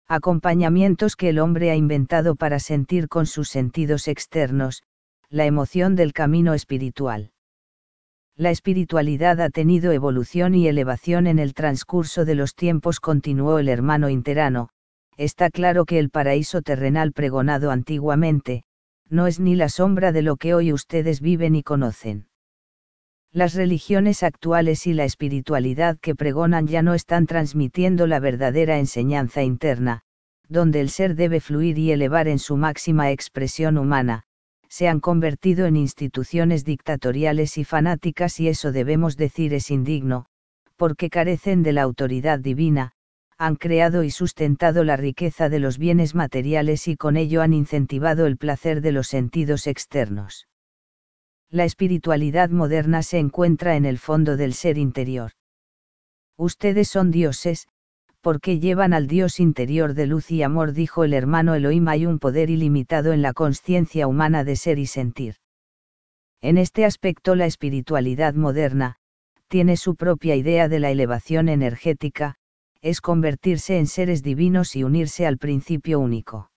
Acompañamientos que el hombre ha inventado para sentir con sus sentidos externos, la emoción del camino espiritual. La espiritualidad ha tenido evolución y elevación en el transcurso de los tiempos, continuó el hermano interano. Está claro que el paraíso terrenal pregonado antiguamente, no es ni la sombra de lo que hoy ustedes viven y conocen. Las religiones actuales y la espiritualidad que pregonan ya no están transmitiendo la verdadera enseñanza interna, donde el ser debe fluir y elevar en su máxima expresión humana. Se han convertido en instituciones dictatoriales y fanáticas, y eso debemos decir es indigno, porque carecen de la autoridad divina, han creado y sustentado la riqueza de los bienes materiales y con ello han incentivado el placer de los sentidos externos. La espiritualidad moderna se encuentra en el fondo del ser interior. Ustedes son dioses, porque llevan al Dios interior de luz y amor, dijo el hermano Elohim. Hay un poder ilimitado en la consciencia humana de ser y sentir. En este aspecto la espiritualidad moderna tiene su propia idea de la elevación energética, es convertirse en seres divinos y unirse al principio único.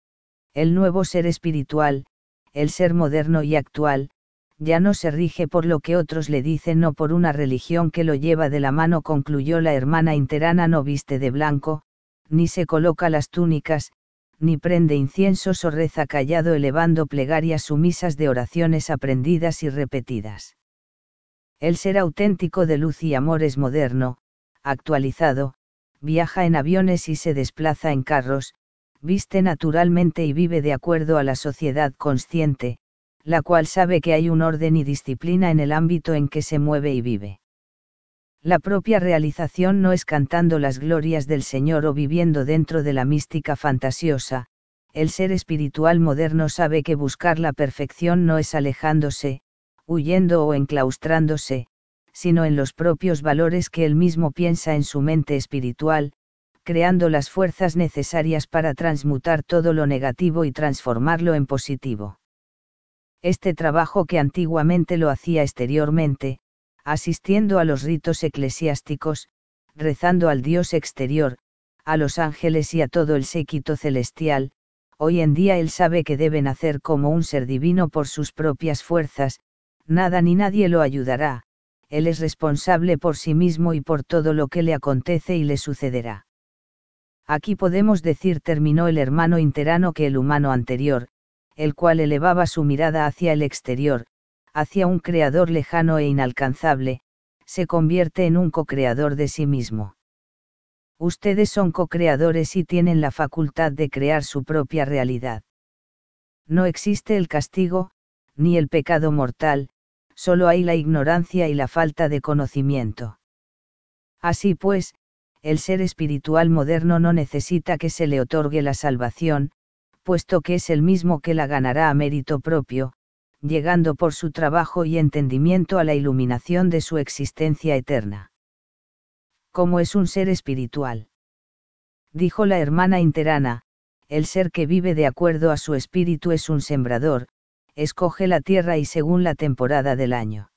El nuevo ser espiritual, el ser moderno y actual, ya no se rige por lo que otros le dicen, no por una religión que lo lleva de la mano, concluyó la hermana interana. No viste de blanco, ni se coloca las túnicas, ni prende inciensos o reza callado elevando plegarias sumisas de oraciones aprendidas y repetidas. El ser auténtico de luz y amor es moderno, actualizado, viaja en aviones y se desplaza en carros, viste naturalmente y vive de acuerdo a la sociedad consciente, la cual sabe que hay un orden y disciplina en el ámbito en que se mueve y vive. La propia realización no es cantando las glorias del Señor o viviendo dentro de la mística fantasiosa. El ser espiritual moderno sabe que buscar la perfección no es alejándose, huyendo o enclaustrándose, sino en los propios valores que él mismo piensa en su mente espiritual, creando las fuerzas necesarias para transmutar todo lo negativo y transformarlo en positivo. Este trabajo, que antiguamente lo hacía exteriormente, asistiendo a los ritos eclesiásticos, rezando al Dios exterior, a los ángeles y a todo el séquito celestial, hoy en día él sabe que debe nacer como un ser divino por sus propias fuerzas, nada ni nadie lo ayudará, él es responsable por sí mismo y por todo lo que le acontece y le sucederá. Aquí podemos decir, terminó el hermano interano, que el humano anterior, el cual elevaba su mirada hacia el exterior, hacia un creador lejano e inalcanzable, se convierte en un co-creador de sí mismo. Ustedes son co-creadores y tienen la facultad de crear su propia realidad. No existe el castigo, ni el pecado mortal, solo hay la ignorancia y la falta de conocimiento. Así pues, el ser espiritual moderno no necesita que se le otorgue la salvación, puesto que es el mismo que la ganará a mérito propio, llegando por su trabajo y entendimiento a la iluminación de su existencia eterna. ¿Cómo es un ser espiritual? Dijo la hermana interana, el ser que vive de acuerdo a su espíritu es un sembrador, escoge la tierra y según la temporada del año.